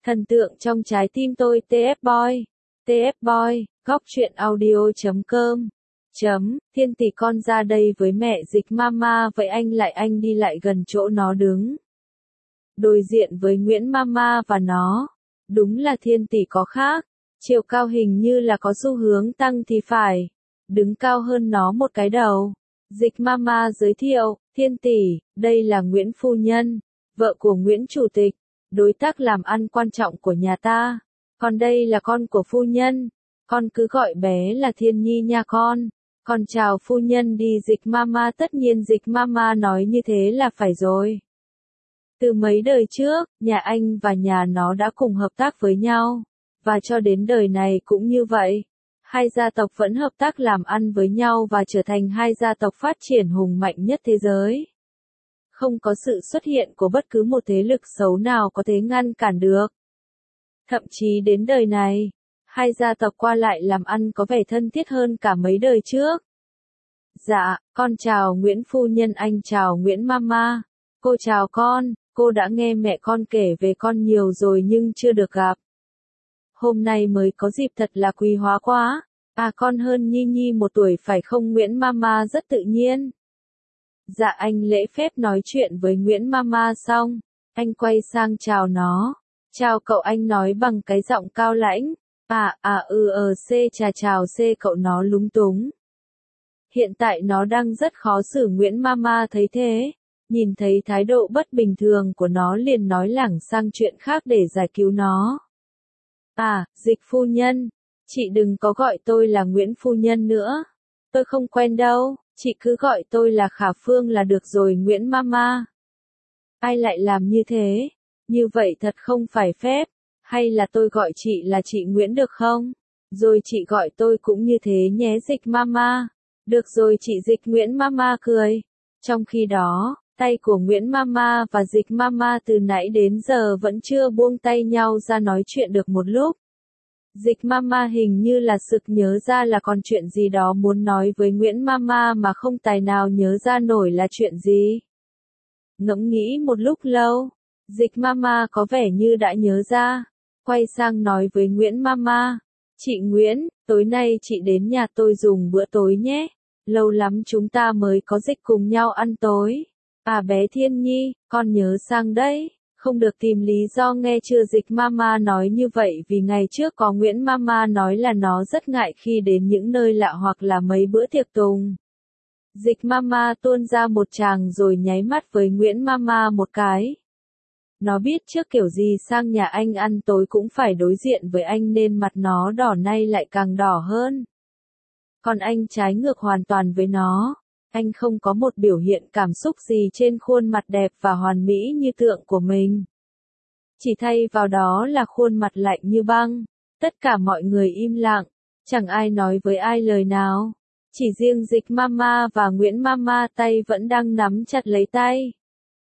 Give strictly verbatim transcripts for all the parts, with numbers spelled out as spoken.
Thần tượng trong trái tim tôi tê ép Boy. tê ép Boy, góc truyện audio chấm com. Chấm, Thiên Tỷ con ra đây với mẹ Dịch Mama, vậy anh lại anh đi lại gần chỗ nó đứng. Đối diện với Nguyễn Mama và nó. Đúng là Thiên Tỷ có khác. Chiều cao hình như là có xu hướng tăng thì phải. Đứng cao hơn nó một cái đầu. Dịch Mama giới thiệu, Thiên Tỷ, đây là Nguyễn Phu Nhân, vợ của Nguyễn Chủ tịch, đối tác làm ăn quan trọng của nhà ta. Còn đây là con của Phu Nhân, con cứ gọi bé là Thiên Nhi nha con. Con chào Phu Nhân đi Dịch Mama. Tất nhiên Dịch Mama nói như thế là phải rồi. Từ mấy đời trước, nhà anh và nhà nó đã cùng hợp tác với nhau, và cho đến đời này cũng như vậy. Hai gia tộc vẫn hợp tác làm ăn với nhau và trở thành hai gia tộc phát triển hùng mạnh nhất thế giới. Không có sự xuất hiện của bất cứ một thế lực xấu nào có thể ngăn cản được. Thậm chí đến đời này, hai gia tộc qua lại làm ăn có vẻ thân thiết hơn cả mấy đời trước. Dạ, con chào Nguyễn Phu Nhân, anh chào Nguyễn Mama. Cô chào con, cô đã nghe mẹ con kể về con nhiều rồi nhưng chưa được gặp. Hôm nay mới có dịp thật là quý hóa quá. À, con hơn Nhi Nhi một tuổi phải không Nguyễn Mama? Rất tự nhiên. Dạ, anh lễ phép nói chuyện với Nguyễn Mama xong, anh quay sang chào nó. Chào cậu, anh nói bằng cái giọng cao lãnh. À, à, ừ, ờ, C, chà chào C, cậu nó lúng túng. Hiện tại nó đang rất khó xử. Nguyễn Mama thấy thế, nhìn thấy thái độ bất bình thường của nó liền nói lảng sang chuyện khác để giải cứu nó. À, Dịch Phu Nhân, chị đừng có gọi tôi là Nguyễn Phu Nhân nữa. Tôi không quen đâu, chị cứ gọi tôi là Khả Phương là được rồi Nguyễn Mama. Ai lại làm như thế? Như vậy thật không phải phép. Hay là tôi gọi chị là chị Nguyễn được không? Rồi chị gọi tôi cũng như thế nhé Dịch Mama. Được rồi chị Dịch. Nguyễn Mama cười. Trong khi đó, tay của Nguyễn Mama và Dịch Mama từ nãy đến giờ vẫn chưa buông tay nhau ra nói chuyện được một lúc. Dịch Mama hình như là sực nhớ ra là còn chuyện gì đó muốn nói với Nguyễn Mama mà không tài nào nhớ ra nổi là chuyện gì. Ngẫm nghĩ một lúc lâu, Dịch Mama có vẻ như đã nhớ ra, quay sang nói với Nguyễn Mama. Chị Nguyễn, tối nay chị đến nhà tôi dùng bữa tối nhé. Lâu lắm chúng ta mới có dịp cùng nhau ăn tối. À bé Thiên Nhi, con nhớ sang đấy. Không được tìm lý do nghe chưa? Dịch Mama nói như vậy vì ngày trước có Nguyễn Mama nói là nó rất ngại khi đến những nơi lạ hoặc là mấy bữa tiệc tùng. Dịch Mama tuôn ra một tràng rồi nháy mắt với Nguyễn Mama một cái. Nó biết trước kiểu gì sang nhà anh ăn tối cũng phải đối diện với anh nên mặt nó đỏ, nay lại càng đỏ hơn. Còn anh trái ngược hoàn toàn với nó. Anh không có một biểu hiện cảm xúc gì trên khuôn mặt đẹp và hoàn mỹ như tượng của mình. Chỉ thay vào đó là khuôn mặt lạnh như băng. Tất cả mọi người im lặng, chẳng ai nói với ai lời nào. Chỉ riêng Dịch Mama và Nguyễn Mama tay vẫn đang nắm chặt lấy tay.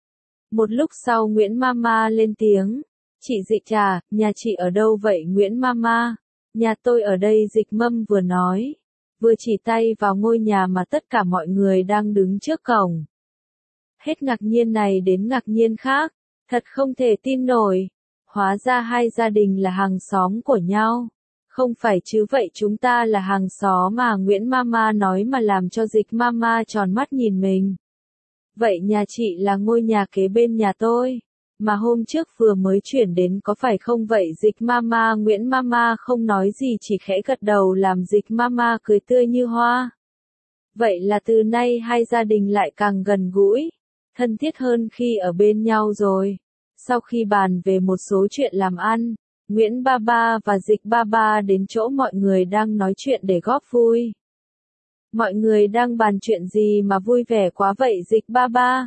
Một lúc sau Nguyễn Mama lên tiếng. Chị Dịch à, nhà chị ở đâu vậy Nguyễn Mama? Nhà tôi ở đây Dịch Mâm vừa nói, vừa chỉ tay vào ngôi nhà mà tất cả mọi người đang đứng trước cổng. Hết ngạc nhiên này đến ngạc nhiên khác, thật không thể tin nổi. Hóa ra hai gia đình là hàng xóm của nhau. Không phải chứ, vậy chúng ta là hàng xóm mà Nguyễn Mama nói mà làm cho Dịch Mama tròn mắt nhìn mình. Vậy nhà chị là ngôi nhà kế bên nhà tôi, mà hôm trước vừa mới chuyển đến có phải không vậy Dịch Mama? Nguyễn Mama không nói gì chỉ khẽ gật đầu làm Dịch Mama cười tươi như hoa. Vậy là từ nay hai gia đình lại càng gần gũi, thân thiết hơn khi ở bên nhau rồi. Sau khi bàn về một số chuyện làm ăn, Nguyễn Baba và Dịch Baba đến chỗ mọi người đang nói chuyện để góp vui. Mọi người đang bàn chuyện gì mà vui vẻ quá vậy Dịch Baba?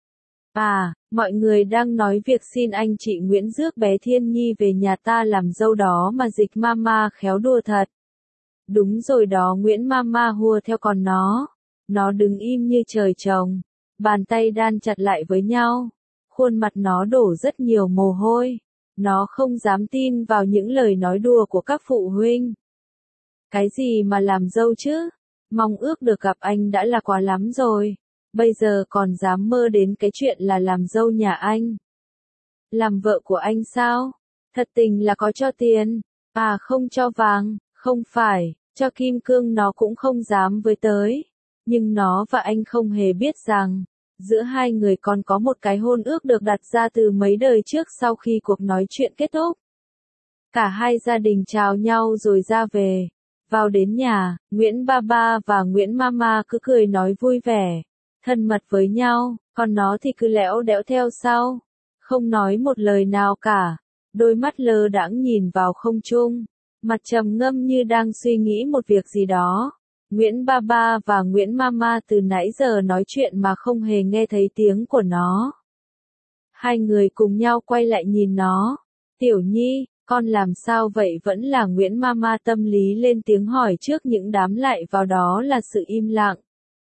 À, mọi người đang nói việc xin anh chị Nguyễn rước bé Thiên Nhi về nhà ta làm dâu đó mà Dịch Mama khéo đùa thật. Đúng rồi đó Nguyễn Mama hùa theo còn nó. Nó đứng im như trời trồng, bàn tay đan chặt lại với nhau. Khuôn mặt nó đổ rất nhiều mồ hôi. Nó không dám tin vào những lời nói đùa của các phụ huynh. Cái gì mà làm dâu chứ? Mong ước được gặp anh đã là quá lắm rồi. Bây giờ còn dám mơ đến cái chuyện là làm dâu nhà anh. Làm vợ của anh sao? Thật tình là có cho tiền, à không cho vàng, không phải, cho kim cương nó cũng không dám với tới. Nhưng nó và anh không hề biết rằng, giữa hai người còn có một cái hôn ước được đặt ra từ mấy đời trước sau khi cuộc nói chuyện kết thúc. Cả hai gia đình chào nhau rồi ra về. Vào đến nhà, Nguyễn Ba Ba và Nguyễn Mama cứ cười nói vui vẻ, thân mật với nhau, còn nó thì cứ lẽo đẽo theo sau, không nói một lời nào cả, đôi mắt lơ đãng nhìn vào không trung, mặt trầm ngâm như đang suy nghĩ một việc gì đó. Nguyễn Ba Ba và Nguyễn Mama từ nãy giờ nói chuyện mà không hề nghe thấy tiếng của nó. Hai người cùng nhau quay lại nhìn nó. Tiểu Nhi, con làm sao vậy? Vẫn là Nguyễn Mama tâm lý lên tiếng hỏi trước những đám lại vào đó là sự im lặng.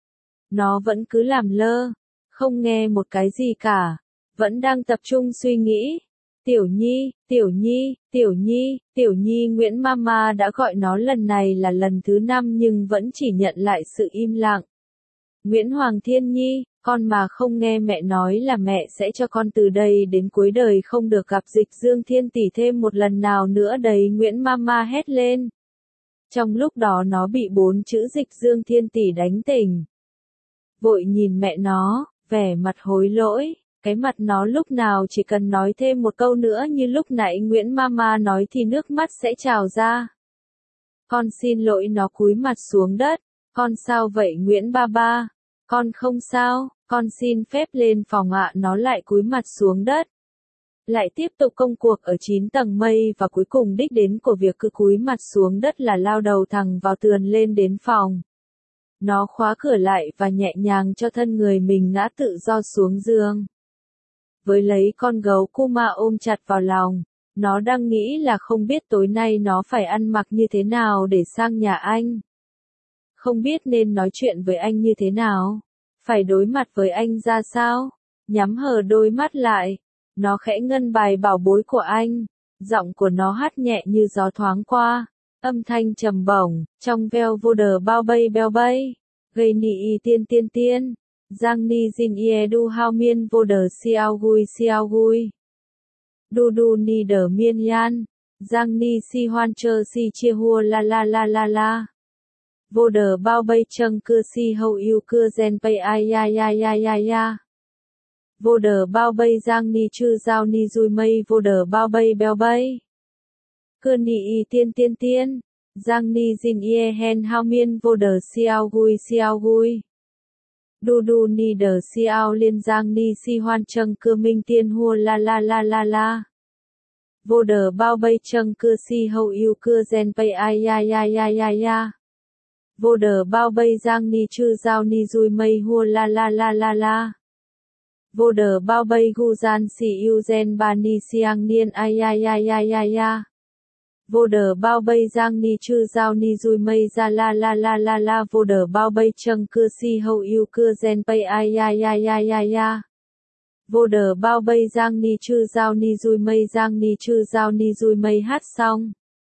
Nó vẫn cứ làm lơ, không nghe một cái gì cả, vẫn đang tập trung suy nghĩ. Tiểu Nhi, Tiểu Nhi, Tiểu Nhi, Tiểu Nhi. Nguyễn Mama đã gọi nó lần này là lần thứ năm nhưng vẫn chỉ nhận lại sự im lặng. Nguyễn Hoàng Thiên Nhi, con mà không nghe mẹ nói là mẹ sẽ cho con từ đây đến cuối đời không được gặp Dịch Dương Thiên Tỷ thêm một lần nào nữa đấy. Nguyễn Mama hét lên. Trong lúc đó nó bị bốn chữ Dịch Dương Thiên Tỷ đánh tỉnh. Vội nhìn mẹ nó, vẻ mặt hối lỗi. Cái mặt nó lúc nào chỉ cần nói thêm một câu nữa như lúc nãy Nguyễn Mama nói thì nước mắt sẽ trào ra. Con xin lỗi. Nó cúi mặt xuống đất. Con sao vậy Nguyễn Ba Ba? Con không sao, con xin phép lên phòng ạ. Nó lại cúi mặt xuống đất. Lại tiếp tục công cuộc ở chín tầng mây và cuối cùng đích đến của việc cứ cúi mặt xuống đất là lao đầu thẳng vào tường lên đến phòng. Nó khóa cửa lại và nhẹ nhàng cho thân người mình ngã tự do xuống giường. Với lấy con gấu Kuma ôm chặt vào lòng, nó đang nghĩ là không biết tối nay nó phải ăn mặc như thế nào để sang nhà anh. Không biết nên nói chuyện với anh như thế nào, phải đối mặt với anh ra sao. Nhắm hờ đôi mắt lại, nó khẽ ngân bài bảo bối của anh, giọng của nó hát nhẹ như gió thoáng qua, âm thanh trầm bổng, trong veo vô đờ bao bay beo bay, gây nị tiên tiên tiên. Giang ni jin ie du hao miên vô đờ xiao gui xiao gui. Du du ni đờ miên yan. Giang ni si hoan chơ si chia hua la la la la la. Vô đờ bao bay châng cưa si hậu yêu cưa gen bay ai ya ya ya ya ya. Vô đờ bao bay giang ni chư giao ni dui mây vô đờ bao bay beo bay. Cưa ni tiên tiên tiên. Giang ni jin ie hen hao miên vô đờ xiao gui xiao gui. Du du ni đờ xiao liên giang ni si hoan châng cưa minh tiên hua la la la la la. Vô đờ bao bay châng cưa si hậu yêu cưa gen bay ai ya ya ya ya ya. Vô đờ bao bay giang ni chư giao ni dui mây hua la la la la la. Vô đờ bao bay gu gian si yêu gen ba ni siang niên ai ya ya ya ya ya. Vô đờ bao bay giang ni chư giao ni dui mây ra la la la la la. Vô đờ bao bay châng cưa si hậu yêu cưa gen bay ai ya ya ya ya ya. Vô đờ bao bay giang ni chư giao ni dui mây giang ni chư giao ni dui mây. Hát xong,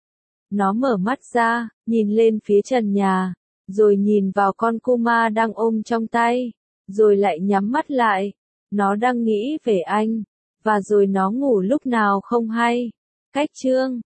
nó mở mắt ra, nhìn lên phía trần nhà, rồi nhìn vào con Kuma đang ôm trong tay, rồi lại nhắm mắt lại. Nó đang nghĩ về anh, và rồi nó ngủ lúc nào không hay. Cách chương